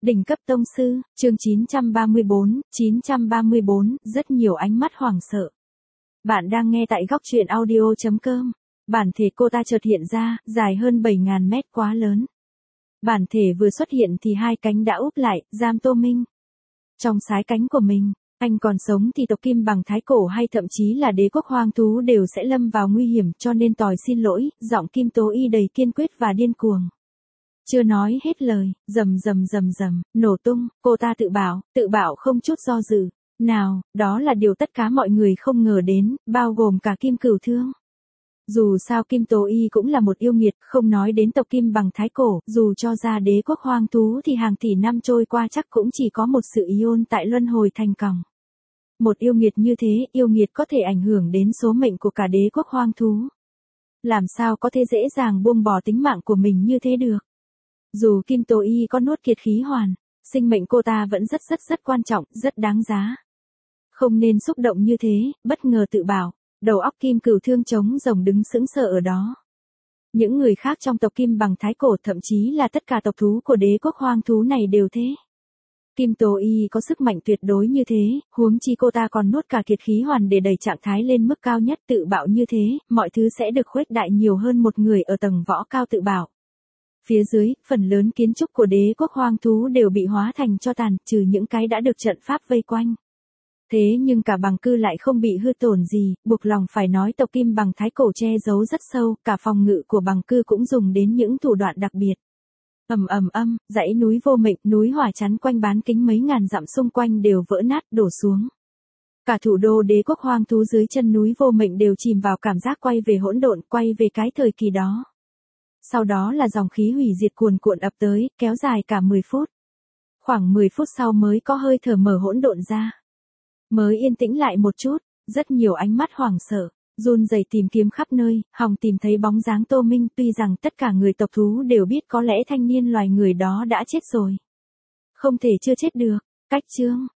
Đỉnh cấp tông sư, chương 934, rất nhiều ánh mắt hoảng sợ. Bạn đang nghe tại góc truyện audio.com. Bản thể cô ta chợt hiện ra, dài hơn 7.000 mét quá lớn. Bản thể vừa xuất hiện thì hai cánh đã úp lại, giam Tô Minh. Trong sái cánh của mình, anh còn sống thì tộc Kim Bằng Thái Cổ hay thậm chí là đế quốc hoang thú đều sẽ lâm vào nguy hiểm, cho nên tỏi xin lỗi, giọng Kim Tố Y đầy kiên quyết và điên cuồng. Chưa nói hết lời, rầm, nổ tung, cô ta tự bảo không chút do dự. Nào, đó là điều tất cả mọi người không ngờ đến, bao gồm cả Kim Cửu Thương. Dù sao Kim Tố Y cũng là một yêu nghiệt, không nói đến tộc Kim Bằng Thái Cổ, dù cho ra đế quốc hoang thú thì hàng tỷ năm trôi qua chắc cũng chỉ có một sự ion tại luân hồi thành còng. Một yêu nghiệt như thế, yêu nghiệt có thể ảnh hưởng đến số mệnh của cả đế quốc hoang thú. Làm sao có thể dễ dàng buông bỏ tính mạng của mình như thế được? Dù Kim Tố Y có nuốt kiệt khí hoàn, sinh mệnh cô ta vẫn rất quan trọng, rất đáng giá. Không nên xúc động như thế, bất ngờ tự bảo, đầu óc Kim Cửu Thương trống rỗng đứng sững sờ ở đó. Những người khác trong tộc Kim Bằng Thái Cổ, thậm chí là tất cả tộc thú của đế quốc hoang thú này đều thế. Kim Tố Y có sức mạnh tuyệt đối như thế, huống chi cô ta còn nuốt cả kiệt khí hoàn để đẩy trạng thái lên mức cao nhất, tự bạo như thế, mọi thứ sẽ được khuếch đại nhiều hơn một người ở tầng võ cao tự bảo. Phía dưới, phần lớn kiến trúc của đế quốc hoang thú đều bị hóa thành tro tàn, trừ những cái đã được trận pháp vây quanh. Thế nhưng cả Bằng Cư lại không bị hư tổn gì, buộc lòng phải nói tộc Kim Bằng Thái Cổ che giấu rất sâu, cả phòng ngự của Bằng Cư cũng dùng đến những thủ đoạn đặc biệt. Dãy núi vô mệnh, núi hỏa chắn quanh bán kính mấy ngàn dặm xung quanh đều vỡ nát, đổ xuống. Cả thủ đô đế quốc hoang thú dưới chân núi vô mệnh đều chìm vào cảm giác quay về hỗn độn, quay về cái thời kỳ đó. Sau đó là dòng khí hủy diệt cuồn cuộn ập tới, kéo dài cả 10 phút. Khoảng 10 phút sau mới có hơi thở mở hỗn độn ra. Mới yên tĩnh lại một chút, rất nhiều ánh mắt hoảng sợ, run rẩy tìm kiếm khắp nơi, hòng tìm thấy bóng dáng Tô Minh, tuy rằng tất cả người tộc thú đều biết có lẽ thanh niên loài người đó đã chết rồi. Không thể chưa chết được, cách chương,